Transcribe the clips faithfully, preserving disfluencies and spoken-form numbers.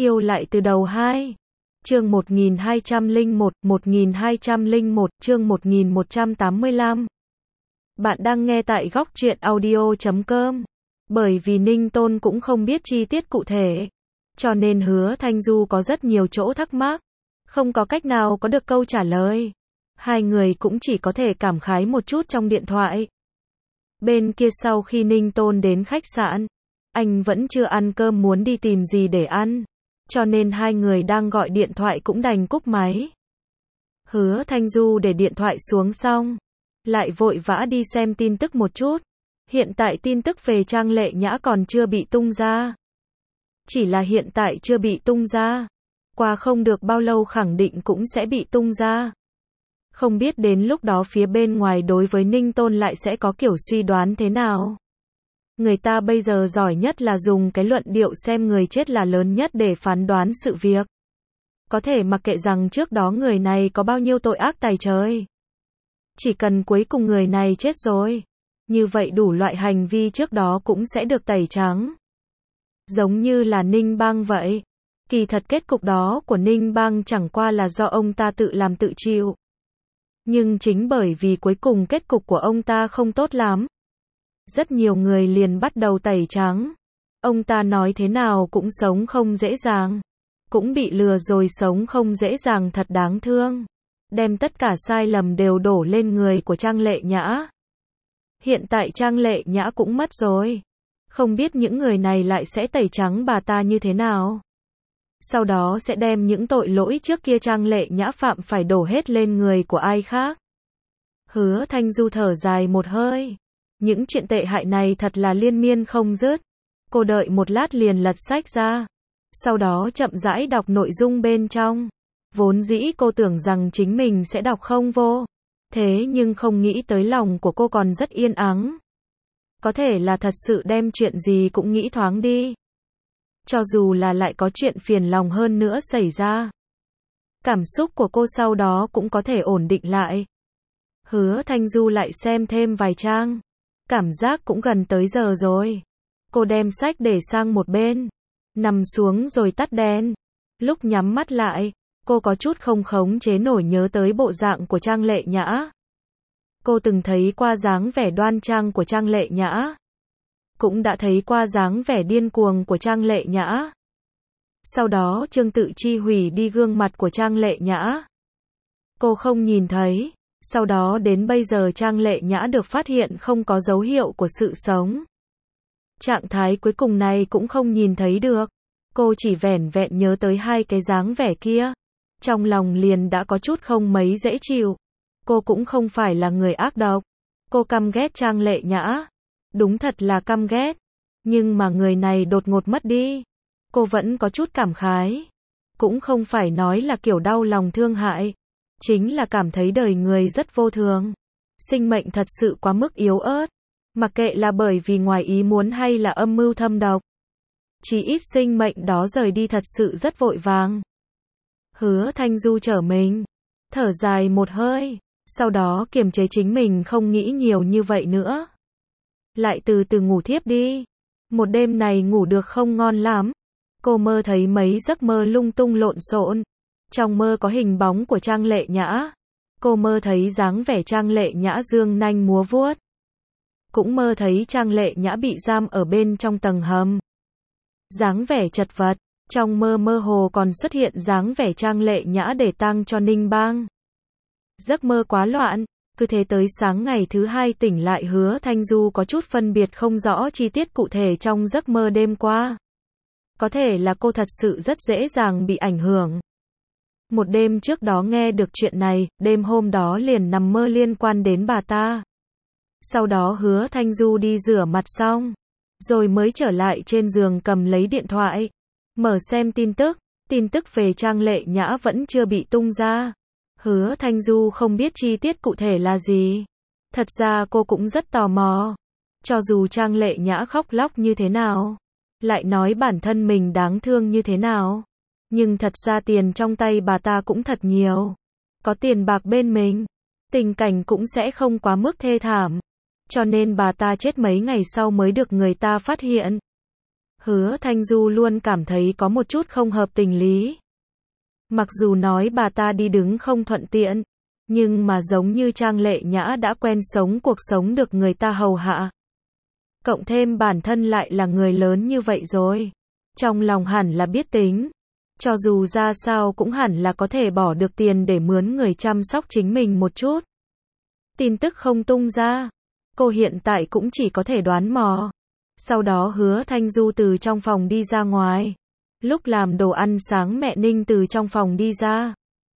Yêu lại từ đầu hai. Chương một nghìn hai trăm lẻ một, một nghìn hai trăm lẻ một, chương một nghìn một trăm tám mươi lăm. Bạn đang nghe tại góc truyện audio chấm com. Bởi vì Ninh Tôn cũng không biết chi tiết cụ thể, cho nên Hứa Thanh Du có rất nhiều chỗ thắc mắc, không có cách nào có được câu trả lời. Hai người cũng chỉ có thể cảm khái một chút trong điện thoại. Bên kia sau khi Ninh Tôn đến khách sạn, anh vẫn chưa ăn cơm muốn đi tìm gì để ăn, cho nên hai người đang gọi điện thoại cũng đành cúp máy. Hứa Thanh Du để điện thoại xuống xong, lại vội vã đi xem tin tức một chút. Hiện tại tin tức về Trang Lệ Nhã còn chưa bị tung ra. Chỉ là hiện tại chưa bị tung ra, qua không được bao lâu khẳng định cũng sẽ bị tung ra. Không biết đến lúc đó phía bên ngoài đối với Ninh Tôn lại sẽ có kiểu suy đoán thế nào. Người ta bây giờ giỏi nhất là dùng cái luận điệu xem người chết là lớn nhất để phán đoán sự việc. Có thể mặc kệ rằng trước đó người này có bao nhiêu tội ác tày trời. Chỉ cần cuối cùng người này chết rồi, như vậy đủ loại hành vi trước đó cũng sẽ được tẩy trắng. Giống như là Ninh Bang vậy. Kỳ thật kết cục đó của Ninh Bang chẳng qua là do ông ta tự làm tự chịu. Nhưng chính bởi vì cuối cùng kết cục của ông ta không tốt lắm, rất nhiều người liền bắt đầu tẩy trắng. Ông ta nói thế nào cũng sống không dễ dàng, cũng bị lừa rồi sống không dễ dàng thật đáng thương. Đem tất cả sai lầm đều đổ lên người của Trang Lệ Nhã. Hiện tại Trang Lệ Nhã cũng mất rồi. Không biết những người này lại sẽ tẩy trắng bà ta như thế nào. Sau đó sẽ đem những tội lỗi trước kia Trang Lệ Nhã phạm phải đổ hết lên người của ai khác. Hứa Thanh Du thở dài một hơi. Những chuyện tệ hại này thật là liên miên không dứt. Cô đợi một lát liền lật sách ra. Sau đó chậm rãi đọc nội dung bên trong. Vốn dĩ cô tưởng rằng chính mình sẽ đọc không vô. Thế nhưng không nghĩ tới lòng của cô còn rất yên ắng. Có thể là thật sự đem chuyện gì cũng nghĩ thoáng đi. Cho dù là lại có chuyện phiền lòng hơn nữa xảy ra, cảm xúc của cô sau đó cũng có thể ổn định lại. Hứa Thanh Du lại xem thêm vài trang. Cảm giác cũng gần tới giờ rồi. Cô đem sách để sang một bên, nằm xuống rồi tắt đèn. Lúc nhắm mắt lại, cô có chút không khống chế nổi nhớ tới bộ dạng của Trang Lệ Nhã. Cô từng thấy qua dáng vẻ đoan trang của Trang Lệ Nhã, cũng đã thấy qua dáng vẻ điên cuồng của Trang Lệ Nhã. Sau đó Trương Tự Chi hủy đi gương mặt của Trang Lệ Nhã. Cô không nhìn thấy. Sau đó đến bây giờ Trang Lệ Nhã được phát hiện không có dấu hiệu của sự sống. Trạng thái cuối cùng này cũng không nhìn thấy được. Cô chỉ vẻn vẹn nhớ tới hai cái dáng vẻ kia. Trong lòng liền đã có chút không mấy dễ chịu. Cô cũng không phải là người ác độc. Cô căm ghét Trang Lệ Nhã. Đúng thật là căm ghét. Nhưng mà người này đột ngột mất đi. Cô vẫn có chút cảm khái. Cũng không phải nói là kiểu đau lòng thương hại. Chính là cảm thấy đời người rất vô thường. Sinh mệnh thật sự quá mức yếu ớt. Mặc kệ là bởi vì ngoài ý muốn hay là âm mưu thâm độc. Chỉ ít sinh mệnh đó rời đi thật sự rất vội vàng. Hứa Thanh Du trở mình. Thở dài một hơi. Sau đó kiềm chế chính mình không nghĩ nhiều như vậy nữa. Lại từ từ ngủ thiếp đi. Một đêm này ngủ được không ngon lắm. Cô mơ thấy mấy giấc mơ lung tung lộn xộn. Trong mơ có hình bóng của Trang Lệ Nhã. Cô mơ thấy dáng vẻ Trang Lệ Nhã dương nanh múa vuốt. Cũng mơ thấy Trang Lệ Nhã bị giam ở bên trong tầng hầm. Dáng vẻ chật vật. Trong mơ mơ hồ còn xuất hiện dáng vẻ Trang Lệ Nhã để tang cho Ninh Bang. Giấc mơ quá loạn. Cứ thế tới sáng ngày thứ hai tỉnh lại Hứa Thanh Du có chút phân biệt không rõ chi tiết cụ thể trong giấc mơ đêm qua. Có thể là cô thật sự rất dễ dàng bị ảnh hưởng. Một đêm trước đó nghe được chuyện này, đêm hôm đó liền nằm mơ liên quan đến bà ta. Sau đó Hứa Thanh Du đi rửa mặt xong, rồi mới trở lại trên giường cầm lấy điện thoại, mở xem tin tức. Tin tức về Trang Lệ Nhã vẫn chưa bị tung ra. Hứa Thanh Du không biết chi tiết cụ thể là gì. Thật ra cô cũng rất tò mò. Cho dù Trang Lệ Nhã khóc lóc như thế nào, lại nói bản thân mình đáng thương như thế nào, nhưng thật ra tiền trong tay bà ta cũng thật nhiều. Có tiền bạc bên mình, tình cảnh cũng sẽ không quá mức thê thảm. Cho nên bà ta chết mấy ngày sau mới được người ta phát hiện. Hứa Thanh Du luôn cảm thấy có một chút không hợp tình lý. Mặc dù nói bà ta đi đứng không thuận tiện, nhưng mà giống như Trang Lệ Nhã đã quen sống cuộc sống được người ta hầu hạ. Cộng thêm bản thân lại là người lớn như vậy rồi. Trong lòng hẳn là biết tính. Cho dù ra sao cũng hẳn là có thể bỏ được tiền để mướn người chăm sóc chính mình một chút. Tin tức không tung ra. Cô hiện tại cũng chỉ có thể đoán mò. Sau đó Hứa Thanh Du từ trong phòng đi ra ngoài. Lúc làm đồ ăn sáng mẹ Ninh từ trong phòng đi ra.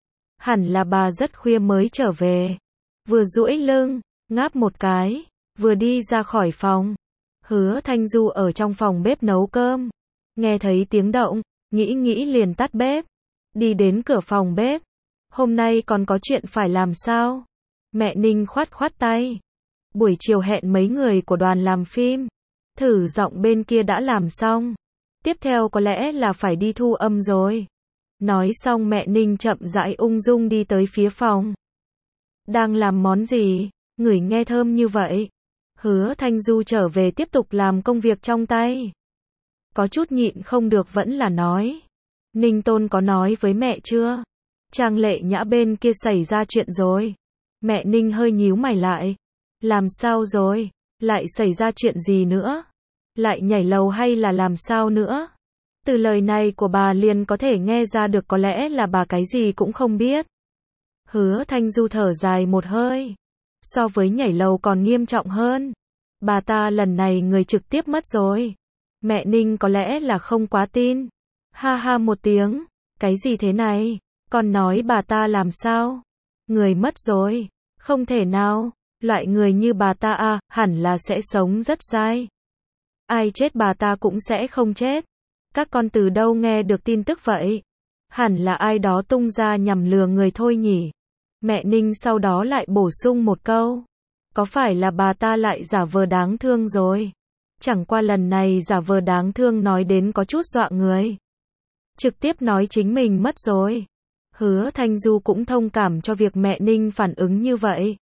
Hẳn là bà rất khuya mới trở về. Vừa duỗi lưng, ngáp một cái, vừa đi ra khỏi phòng. Hứa Thanh Du ở trong phòng bếp nấu cơm. Nghe thấy tiếng động, nghĩ nghĩ liền tắt bếp. Đi đến cửa phòng bếp. Hôm nay còn có chuyện phải làm sao? Mẹ Ninh khoát khoát tay. Buổi chiều hẹn mấy người của đoàn làm phim. Thử giọng bên kia đã làm xong. Tiếp theo có lẽ là phải đi thu âm rồi. Nói xong mẹ Ninh chậm rãi ung dung đi tới phía phòng. Đang làm món gì? Ngửi nghe thơm như vậy. Hứa Thanh Du trở về tiếp tục làm công việc trong tay. Có chút nhịn không được vẫn là nói. Ninh Tôn có nói với mẹ chưa? Trang Lệ Nhã bên kia xảy ra chuyện rồi. Mẹ Ninh hơi nhíu mày lại. Làm sao rồi? Lại xảy ra chuyện gì nữa? Lại nhảy lầu hay là làm sao nữa? Từ lời này của bà liền có thể nghe ra được có lẽ là bà cái gì cũng không biết. Hứa Thanh Du thở dài một hơi. So với nhảy lầu còn nghiêm trọng hơn. Bà ta lần này người trực tiếp mất rồi. Mẹ Ninh có lẽ là không quá tin. Ha ha một tiếng. Cái gì thế này? Con nói bà ta làm sao? Người mất rồi. Không thể nào. Loại người như bà ta à, hẳn là sẽ sống rất dai. Ai chết bà ta cũng sẽ không chết. Các con từ đâu nghe được tin tức vậy? Hẳn là ai đó tung ra nhằm lừa người thôi nhỉ? Mẹ Ninh sau đó lại bổ sung một câu. Có phải là bà ta lại giả vờ đáng thương rồi? Chẳng qua lần này giả vờ đáng thương nói đến có chút dọa người. Trực tiếp nói chính mình mất rồi. Hứa Thanh Du cũng thông cảm cho việc mẹ Ninh phản ứng như vậy.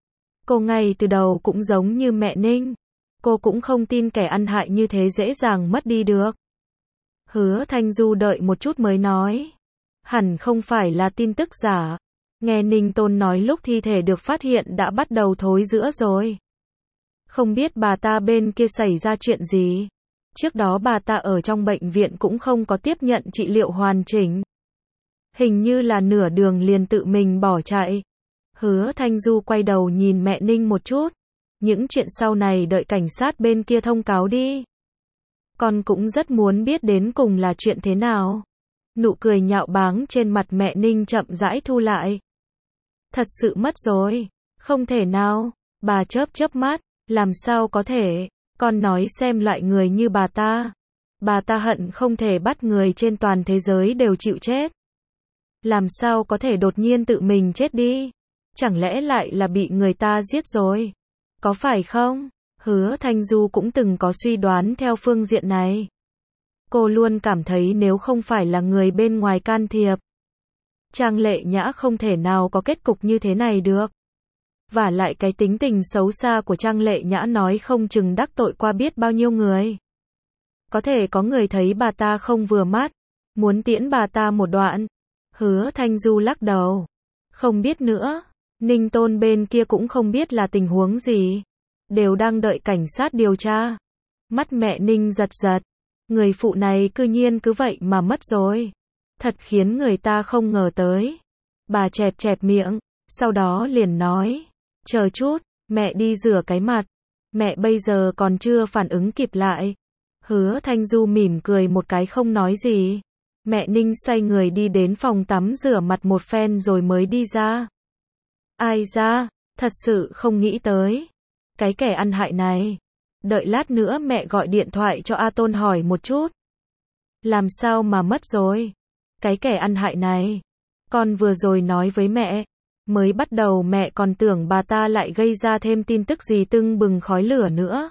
Cô ngay từ đầu cũng giống như mẹ Ninh. Cô cũng không tin kẻ ăn hại như thế dễ dàng mất đi được. Hứa Thanh Du đợi một chút mới nói. Hẳn không phải là tin tức giả. Nghe Ninh Tôn nói lúc thi thể được phát hiện đã bắt đầu thối rữa rồi. Không biết bà ta bên kia xảy ra chuyện gì. Trước đó bà ta ở trong bệnh viện cũng không có tiếp nhận trị liệu hoàn chỉnh. Hình như là nửa đường liền tự mình bỏ chạy. Hứa Thanh Du quay đầu nhìn mẹ Ninh một chút. Những chuyện sau này đợi cảnh sát bên kia thông cáo đi. Con cũng rất muốn biết đến cùng là chuyện thế nào. Nụ cười nhạo báng trên mặt mẹ Ninh chậm rãi thu lại. Thật sự mất rồi. Không thể nào. Bà chớp chớp mắt. Làm sao có thể. Con nói xem loại người như bà ta. Bà ta hận không thể bắt người trên toàn thế giới đều chịu chết. Làm sao có thể đột nhiên tự mình chết đi. Chẳng lẽ lại là bị người ta giết rồi. Có phải không? Hứa Thanh Du cũng từng có suy đoán theo phương diện này. Cô luôn cảm thấy nếu không phải là người bên ngoài can thiệp, Trang Lệ Nhã không thể nào có kết cục như thế này được. Và lại cái tính tình xấu xa của Trang Lệ Nhã nói không chừng đắc tội qua biết bao nhiêu người. Có thể có người thấy bà ta không vừa mắt, muốn tiễn bà ta một đoạn. Hứa Thanh Du lắc đầu. Không biết nữa. Ninh Tôn bên kia cũng không biết là tình huống gì. Đều đang đợi cảnh sát điều tra. Mắt mẹ Ninh giật giật. Người phụ này cư nhiên cứ vậy mà mất rồi. Thật khiến người ta không ngờ tới. Bà chẹp chẹp miệng. Sau đó liền nói. Chờ chút, mẹ đi rửa cái mặt. Mẹ bây giờ còn chưa phản ứng kịp lại. Hứa Thanh Du mỉm cười một cái không nói gì. Mẹ Ninh xoay người đi đến phòng tắm rửa mặt một phen rồi mới đi ra. Ai ra, thật sự không nghĩ tới. Cái kẻ ăn hại này. Đợi lát nữa mẹ gọi điện thoại cho A Tôn hỏi một chút. Làm sao mà mất rồi? Cái kẻ ăn hại này. Con vừa rồi nói với mẹ. Mới bắt đầu mẹ còn tưởng bà ta lại gây ra thêm tin tức gì tưng bừng khói lửa nữa.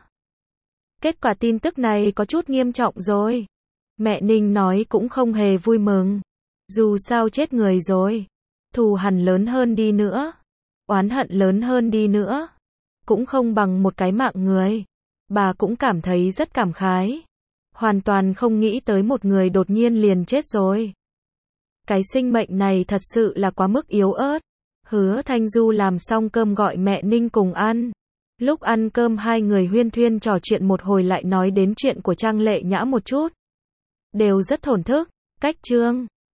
Kết quả tin tức này có chút nghiêm trọng rồi. Mẹ Ninh nói cũng không hề vui mừng. Dù sao chết người rồi. Thù hằn lớn hơn đi nữa. Oán hận lớn hơn đi nữa. Cũng không bằng một cái mạng người. Bà cũng cảm thấy rất cảm khái. Hoàn toàn không nghĩ tới một người đột nhiên liền chết rồi. Cái sinh mệnh này thật sự là quá mức yếu ớt. Hứa Thanh Du làm xong cơm gọi mẹ Ninh cùng ăn. Lúc ăn cơm hai người huyên thuyên trò chuyện một hồi lại nói đến chuyện của Trang Lệ Nhã một chút. Đều rất thổn thức. Cách Trương